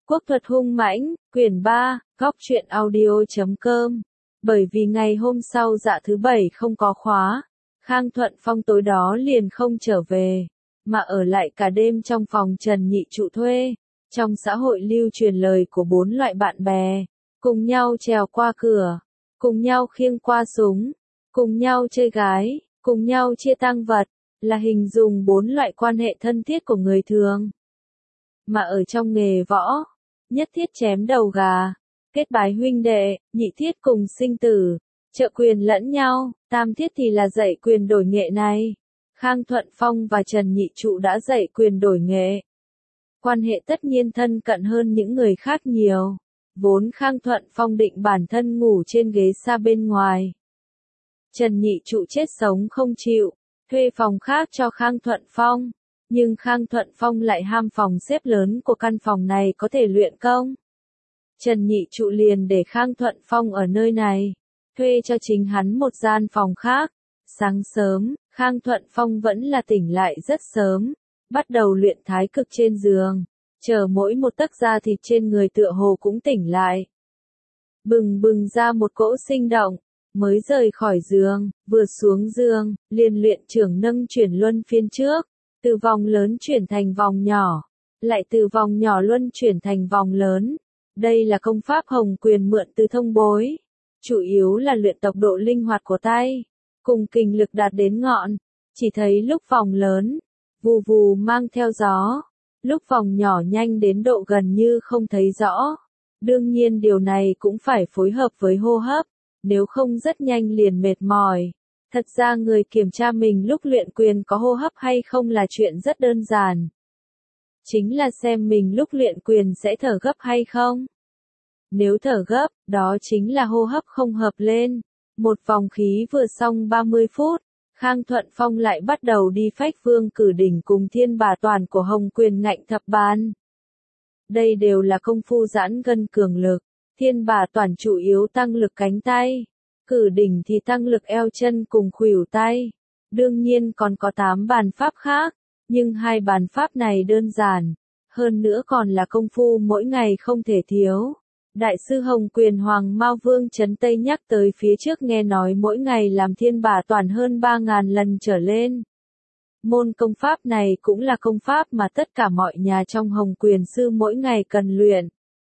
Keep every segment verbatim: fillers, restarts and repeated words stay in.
Quốc thuật hung mãnh, quyển ba, góc truyện audio chấm com. Bởi vì ngày hôm sau dạ thứ bảy không có khóa, Khang Thuận Phong tối đó liền không trở về, mà ở lại cả đêm trong phòng Trần Nhị Trụ thuê. Trong xã hội lưu truyền lời của bốn loại bạn bè, cùng nhau trèo qua cửa, cùng nhau khiêng qua súng, cùng nhau chơi gái, cùng nhau chia tang vật, là hình dung bốn loại quan hệ thân thiết của người thường. Mà ở trong nghề võ, nhất thiết chém đầu gà, kết bái huynh đệ, nhị thiết cùng sinh tử, trợ quyền lẫn nhau, tam thiết thì là dạy quyền đổi nghệ này. Khang Thuận Phong và Trần Nhị Trụ đã dạy quyền đổi nghệ. Quan hệ tất nhiên thân cận hơn những người khác nhiều. Vốn Khang Thuận Phong định bản thân ngủ trên ghế xa bên ngoài. Trần Nhị Trụ chết sống không chịu, thuê phòng khác cho Khang Thuận Phong. Nhưng Khang Thuận Phong lại ham phòng xếp lớn của căn phòng này có thể luyện công. Trần Nhị Trụ liền để Khang Thuận Phong ở nơi này, thuê cho chính hắn một gian phòng khác. Sáng sớm, Khang Thuận Phong vẫn là tỉnh lại rất sớm, bắt đầu luyện thái cực trên giường, chờ mỗi một tấc da thịt trên người tựa hồ cũng tỉnh lại. Bừng bừng ra một cỗ sinh động, mới rời khỏi giường, vừa xuống giường, liền luyện trưởng nâng chuyển luân phiên trước, từ vòng lớn chuyển thành vòng nhỏ, lại từ vòng nhỏ luân chuyển thành vòng lớn. Đây là công pháp hồng quyền mượn từ thông bối, chủ yếu là luyện tốc độ linh hoạt của tay, cùng kình lực đạt đến ngọn. Chỉ thấy lúc vòng lớn, vù vù mang theo gió, lúc vòng nhỏ nhanh đến độ gần như không thấy rõ. Đương nhiên điều này cũng phải phối hợp với hô hấp, nếu không rất nhanh liền mệt mỏi. Thật ra người kiểm tra mình lúc luyện quyền có hô hấp hay không là chuyện rất đơn giản. Chính là xem mình lúc luyện quyền sẽ thở gấp hay không. Nếu thở gấp, đó chính là hô hấp không hợp lên. Một vòng khí vừa xong ba mươi phút, Khang Thuận Phong lại bắt đầu đi phách vương cử đỉnh cùng thiên bà toàn của hồng quyền ngạnh thập bàn. Đây đều là công phu giãn gân cường lực, thiên bà toàn chủ yếu tăng lực cánh tay, cử đỉnh thì tăng lực eo chân cùng khuỷu tay. Đương nhiên còn có tám bàn pháp khác, nhưng hai bàn pháp này đơn giản, hơn nữa còn là công phu mỗi ngày không thể thiếu. Đại sư Hồng Quyền Hoàng Mao Vương Trấn Tây nhắc tới phía trước nghe nói mỗi ngày làm thiên bà toàn hơn ba ngàn lần trở lên. Môn công pháp này cũng là công pháp mà tất cả mọi nhà trong Hồng Quyền sư mỗi ngày cần luyện.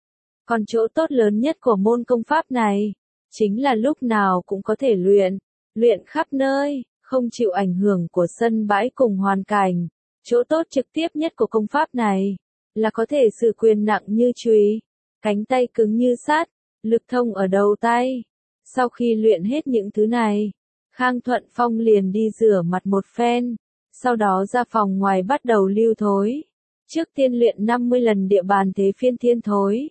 Còn chỗ tốt lớn nhất của môn công pháp này, chính là lúc nào cũng có thể luyện, luyện khắp nơi, không chịu ảnh hưởng của sân bãi cùng hoàn cảnh. Chỗ tốt trực tiếp nhất của công pháp này, là có thể sử quyền nặng như chùy, cánh tay cứng như sắt, lực thông ở đầu tay. Sau khi luyện hết những thứ này, Khang Thuận Phong liền đi rửa mặt một phen, sau đó ra phòng ngoài bắt đầu lưu thối. Trước tiên luyện năm mươi lần địa bàn thế phiên thiên thối.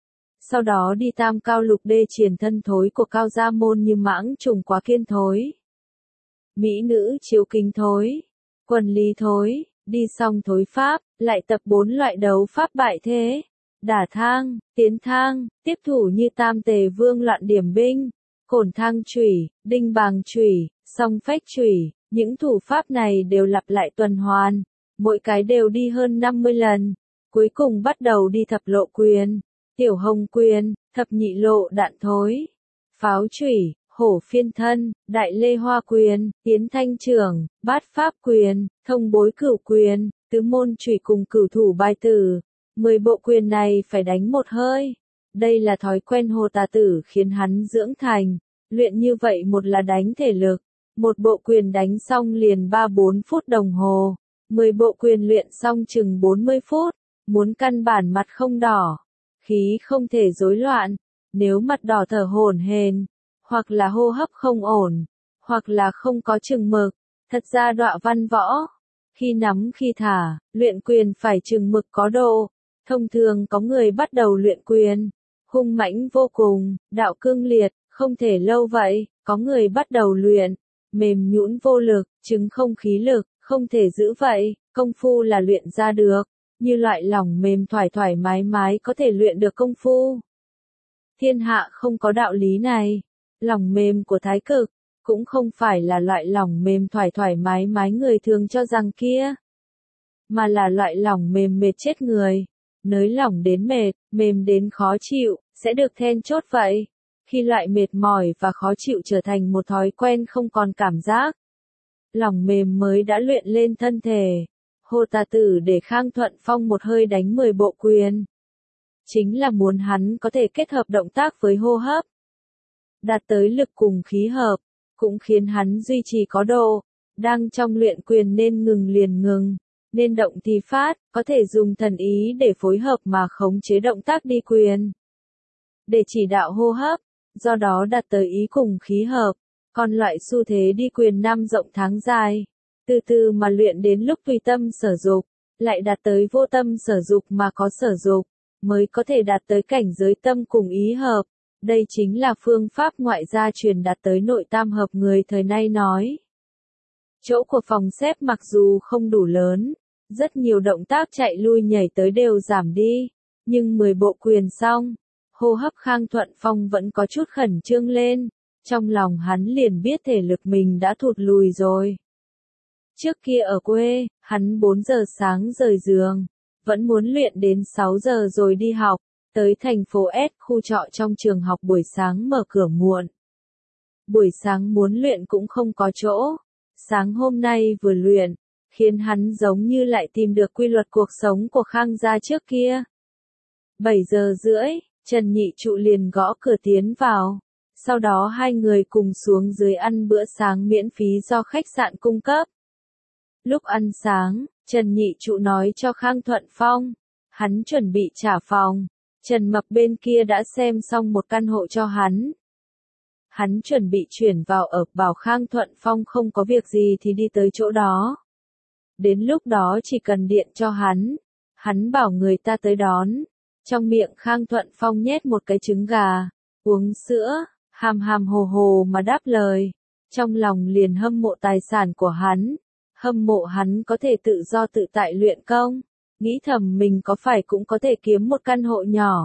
Sau đó đi tam cao lục đê triển thân thối của cao gia môn như mãng trùng quá kiên thối, mỹ nữ chiếu kính thối, quần lý thối. Đi xong thối pháp, lại tập bốn loại đấu pháp bại thế. Đả thang, tiến thang, tiếp thủ như tam tề vương loạn điểm binh, cổn thang chủy, đinh bàng chủy, song phách chủy. Những thủ pháp này đều lặp lại tuần hoàn, mỗi cái đều đi hơn năm mươi lần. Cuối cùng bắt đầu đi thập lộ quyền, tiểu hồng quyền, thập nhị lộ đạn thối, pháo chủy, hổ phiên thân, đại lê hoa quyền, tiến thanh trưởng, bát pháp quyền, thông bối cửu quyền, tứ môn chủy cùng cửu thủ bài tử. Mười bộ quyền này phải đánh một hơi. Đây là thói quen Hồ Tà Tử khiến hắn dưỡng thành. Luyện như vậy một là đánh thể lực. Một bộ quyền đánh xong liền ba bốn phút đồng hồ. Mười bộ quyền luyện xong chừng bốn mươi phút. Muốn căn bản mặt không đỏ, khí không thể rối loạn. Nếu mặt đỏ thở hổn hển, hoặc là hô hấp không ổn, hoặc là không có chừng mực, thật ra đọa văn võ. Khi nắm khi thả, luyện quyền phải chừng mực có độ. Thông thường có người bắt đầu luyện quyền, hung mãnh vô cùng, đạo cương liệt, không thể lâu vậy. Có người bắt đầu luyện, mềm nhũn vô lực, chứng không khí lực, không thể giữ vậy. Công phu là luyện ra được, như loại lỏng mềm thoải thoải mái mái có thể luyện được công phu. Thiên hạ không có đạo lý này. Lỏng mềm của thái cực, cũng không phải là loại lỏng mềm thoải thoải mái mái người thường cho rằng kia, mà là loại lỏng mềm mệt chết người. nới lỏng đến mệt, mềm đến khó chịu, sẽ được then chốt vậy. Khi loại mệt mỏi và khó chịu trở thành một thói quen không còn cảm giác, lòng mềm mới đã luyện lên thân thể. Hồ Tà Tử để Khang Thuận Phong một hơi đánh mười bộ quyền. Chính là muốn hắn có thể kết hợp động tác với hô hấp, đạt tới lực cùng khí hợp, cũng khiến hắn duy trì có độ. Đang trong luyện quyền nên ngừng liền ngừng, nên động thì phát, có thể dùng thần ý để phối hợp mà khống chế động tác đi quyền. Để chỉ đạo hô hấp, do đó đạt tới ý cùng khí hợp. Còn loại xu thế đi quyền năm rộng tháng dài, từ từ mà luyện đến lúc tùy tâm sở dục, lại đạt tới vô tâm sở dục mà có sở dục, mới có thể đạt tới cảnh giới tâm cùng ý hợp. Đây chính là phương pháp ngoại gia truyền đạt tới nội tam hợp người thời nay nói. Chỗ của phòng xếp mặc dù không đủ lớn, rất nhiều động tác chạy lui nhảy tới đều giảm đi, nhưng mười bộ quyền xong, hô hấp Khang Thuận Phong vẫn có chút khẩn trương lên, trong lòng hắn liền biết thể lực mình đã thụt lùi rồi. Trước kia ở quê, hắn bốn giờ sáng rời giường, vẫn muốn luyện đến sáu giờ rồi đi học, tới thành phố S khu trọ trong trường học buổi sáng mở cửa muộn. Buổi sáng muốn luyện cũng không có chỗ, sáng hôm nay vừa luyện, khiến hắn giống như lại tìm được quy luật cuộc sống của Khang gia trước kia. bảy giờ rưỡi, Trần Nhị Trụ liền gõ cửa tiến vào, sau đó hai người cùng xuống dưới ăn bữa sáng miễn phí do khách sạn cung cấp. Lúc ăn sáng, Trần Nhị Trụ nói cho Khang Thuận Phong, hắn chuẩn bị trả phòng, Trần Mập bên kia đã xem xong một căn hộ cho hắn. Hắn chuẩn bị chuyển vào ở, bảo Khang Thuận Phong không có việc gì thì đi tới chỗ đó. Đến lúc đó chỉ cần điện cho hắn, hắn bảo người ta tới đón. Trong miệng Khang Thuận Phong nhét một cái trứng gà, uống sữa, hàm hàm hồ hồ mà đáp lời. Trong lòng liền hâm mộ tài sản của hắn, hâm mộ hắn có thể tự do tự tại luyện công, nghĩ thầm mình có phải cũng có thể kiếm một căn hộ nhỏ.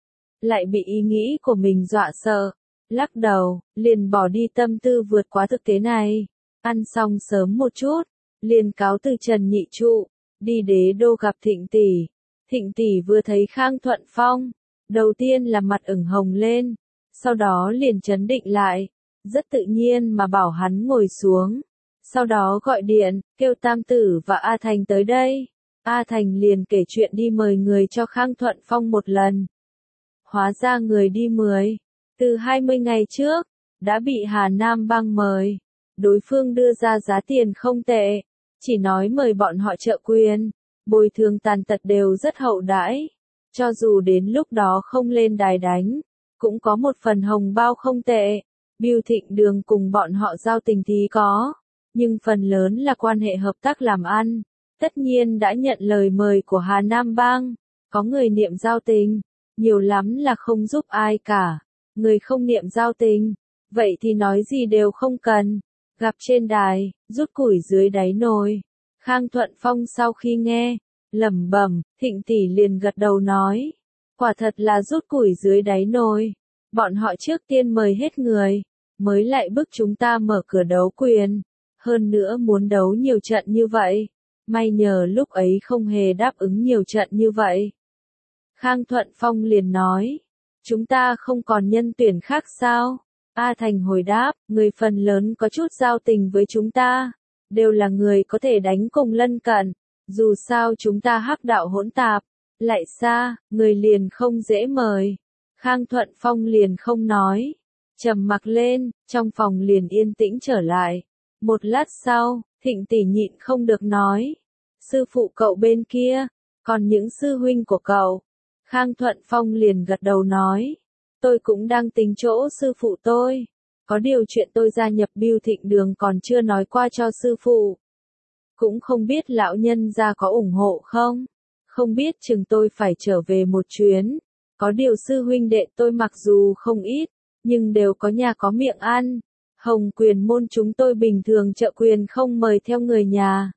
Lại bị ý nghĩ của mình dọa sợ, lắc đầu, liền bỏ đi tâm tư vượt quá thực tế này. Ăn xong sớm một chút, liền cáo từ Trần Nhị Trụ, đi Đế Đô gặp Thịnh tỷ. Thịnh tỷ vừa thấy Khang Thuận Phong, đầu tiên là mặt ửng hồng lên, sau đó liền trấn định lại, rất tự nhiên mà bảo hắn ngồi xuống. Sau đó gọi điện, kêu Tam Tử và A Thành tới đây. A Thành liền kể chuyện đi mời người cho Khang Thuận Phong một lần. Hóa ra người đi mười, từ hai mươi ngày trước, đã bị Hà Nam Bang mời. Đối phương đưa ra giá tiền không tệ, chỉ nói mời bọn họ trợ quyền, bồi thường tàn tật đều rất hậu đãi. Cho dù đến lúc đó không lên đài đánh, cũng có một phần hồng bao không tệ. Bưu Thịnh Đường cùng bọn họ giao tình thì có, nhưng phần lớn là quan hệ hợp tác làm ăn. Tất nhiên đã nhận lời mời của Hà Nam Bang, có người niệm giao tình, nhiều lắm là không giúp ai cả. Người không niệm giao tình, vậy thì nói gì đều không cần. Gặp trên đài, rút củi dưới đáy nồi. Khang Thuận Phong sau khi nghe, lẩm bẩm, Thịnh tỷ liền gật đầu nói, quả thật là rút củi dưới đáy nồi. Bọn họ trước tiên mời hết người, mới lại bức chúng ta mở cửa đấu quyền. Hơn nữa muốn đấu nhiều trận như vậy. May nhờ lúc ấy không hề đáp ứng nhiều trận như vậy. Khang Thuận Phong liền nói, chúng ta không còn nhân tuyển khác sao? A Thành hồi đáp, người phần lớn có chút giao tình với chúng ta, đều là người có thể đánh cùng lân cận. Dù sao chúng ta hắc đạo hỗn tạp, lại xa, người liền không dễ mời. Khang Thuận Phong liền không nói, trầm mặc lên, trong phòng liền yên tĩnh trở lại. Một lát sau, Thịnh tỷ nhịn không được nói, sư phụ cậu bên kia, còn những sư huynh của cậu. Khang Thuận Phong liền gật đầu nói, tôi cũng đang tính chỗ sư phụ tôi. Có điều chuyện tôi gia nhập Bưu Thịnh Đường còn chưa nói qua cho sư phụ. Cũng không biết lão nhân gia có ủng hộ không? Không biết chừng tôi phải trở về một chuyến. Có điều sư huynh đệ tôi mặc dù không ít, nhưng đều có nhà có miệng ăn. Hồng Quyền môn chúng tôi bình thường trợ quyền không mời theo người nhà.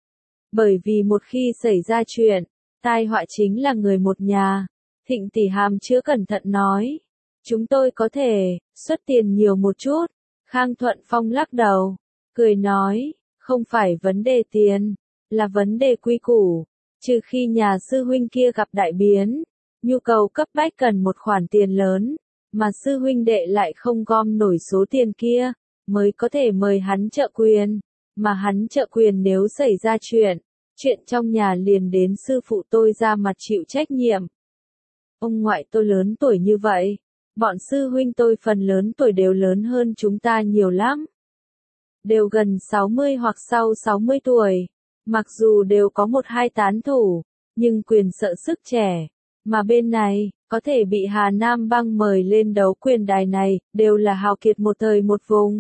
Bởi vì một khi xảy ra chuyện, tai họa chính là người một nhà. Thịnh tỷ hàm chứa cẩn thận nói, chúng tôi có thể xuất tiền nhiều một chút. Khang Thuận Phong lắc đầu, cười nói, không phải vấn đề tiền, là vấn đề quy củ. Trừ khi nhà sư huynh kia gặp đại biến, nhu cầu cấp bách cần một khoản tiền lớn, mà sư huynh đệ lại không gom nổi số tiền kia, mới có thể mời hắn trợ quyền, mà hắn trợ quyền nếu xảy ra chuyện, chuyện trong nhà liền đến sư phụ tôi ra mặt chịu trách nhiệm. Ông ngoại tôi lớn tuổi như vậy, bọn sư huynh tôi phần lớn tuổi đều lớn hơn chúng ta nhiều lắm. Đều gần sáu mươi hoặc sau sáu mươi tuổi, mặc dù đều có một hai tán thủ, nhưng quyền sợ sức trẻ, mà bên này, có thể bị Hà Nam Bang mời lên đấu quyền đài này, đều là hào kiệt một thời một vùng.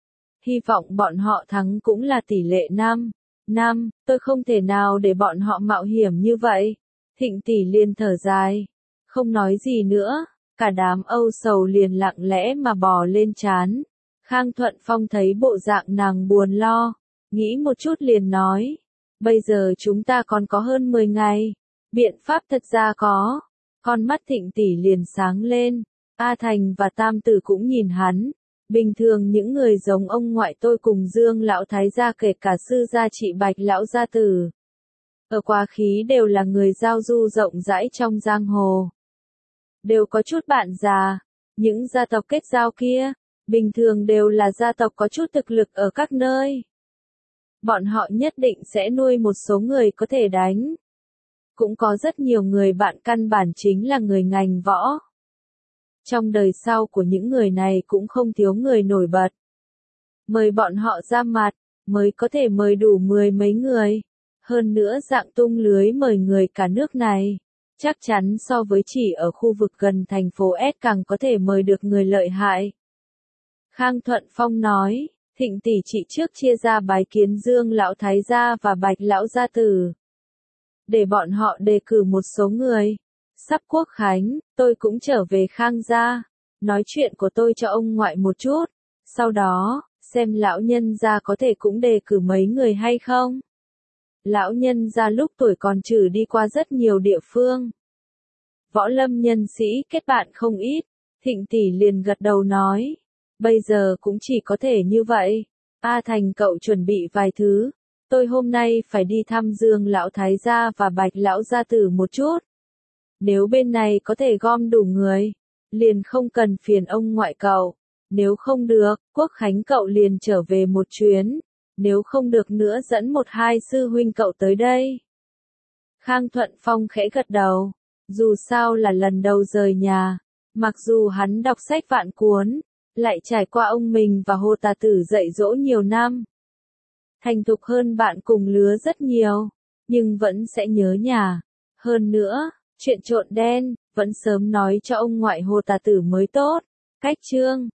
Hy vọng bọn họ thắng cũng là tỷ lệ năm. Năm, tôi không thể nào để bọn họ mạo hiểm như vậy. Thịnh tỷ liền thở dài. Không nói gì nữa, cả đám âu sầu liền lặng lẽ mà bò lên trán. Khang Thuận Phong thấy bộ dạng nàng buồn lo, nghĩ một chút liền nói. Bây giờ chúng ta còn có hơn mười ngày. Biện pháp thật ra có. Con mắt Thịnh tỷ liền sáng lên. A Thành và Tam Tử cũng nhìn hắn. Bình thường những người giống ông ngoại tôi cùng Dương lão thái gia kể cả sư gia chị Bạch lão gia tử. Ở quá khí đều là người giao du rộng rãi trong giang hồ. Đều có chút bạn già, những gia tộc kết giao kia, bình thường đều là gia tộc có chút thực lực ở các nơi. Bọn họ nhất định sẽ nuôi một số người có thể đánh. Cũng có rất nhiều người bạn căn bản chính là người ngành võ. Trong đời sau của những người này cũng không thiếu người nổi bật. Mời bọn họ ra mặt, mới có thể mời đủ mười mấy người. Hơn nữa dạng tung lưới mời người cả nước này. Chắc chắn so với chỉ ở khu vực gần thành phố S càng có thể mời được người lợi hại. Khang Thuận Phong nói, Thịnh tỷ chị trước chia ra bái kiến Dương lão thái gia và Bạch lão gia tử. Để bọn họ đề cử một số người. Sắp quốc khánh, tôi cũng trở về Khang gia, nói chuyện của tôi cho ông ngoại một chút, sau đó, xem lão nhân gia có thể cũng đề cử mấy người hay không. Lão nhân gia lúc tuổi còn trừ đi qua rất nhiều địa phương. Võ lâm nhân sĩ kết bạn không ít, Thịnh tỷ liền gật đầu nói, bây giờ cũng chỉ có thể như vậy. A Thành cậu chuẩn bị vài thứ, tôi hôm nay phải đi thăm Dương lão thái gia và Bạch lão gia tử một chút. Nếu bên này có thể gom đủ người, liền không cần phiền ông ngoại cậu. Nếu không được, Quốc Khánh cậu liền trở về một chuyến. Nếu không được nữa dẫn một hai sư huynh cậu tới đây. Khang Thuận Phong khẽ gật đầu. Dù sao là lần đầu rời nhà. Mặc dù hắn đọc sách vạn cuốn, lại trải qua ông mình và Hồ Tà Tử dạy dỗ nhiều năm. Thành thục hơn bạn cùng lứa rất nhiều, nhưng vẫn sẽ nhớ nhà. Hơn nữa, chuyện trộn đen, vẫn sớm nói cho ông ngoại Hồ Tà Tử mới tốt. Cách chương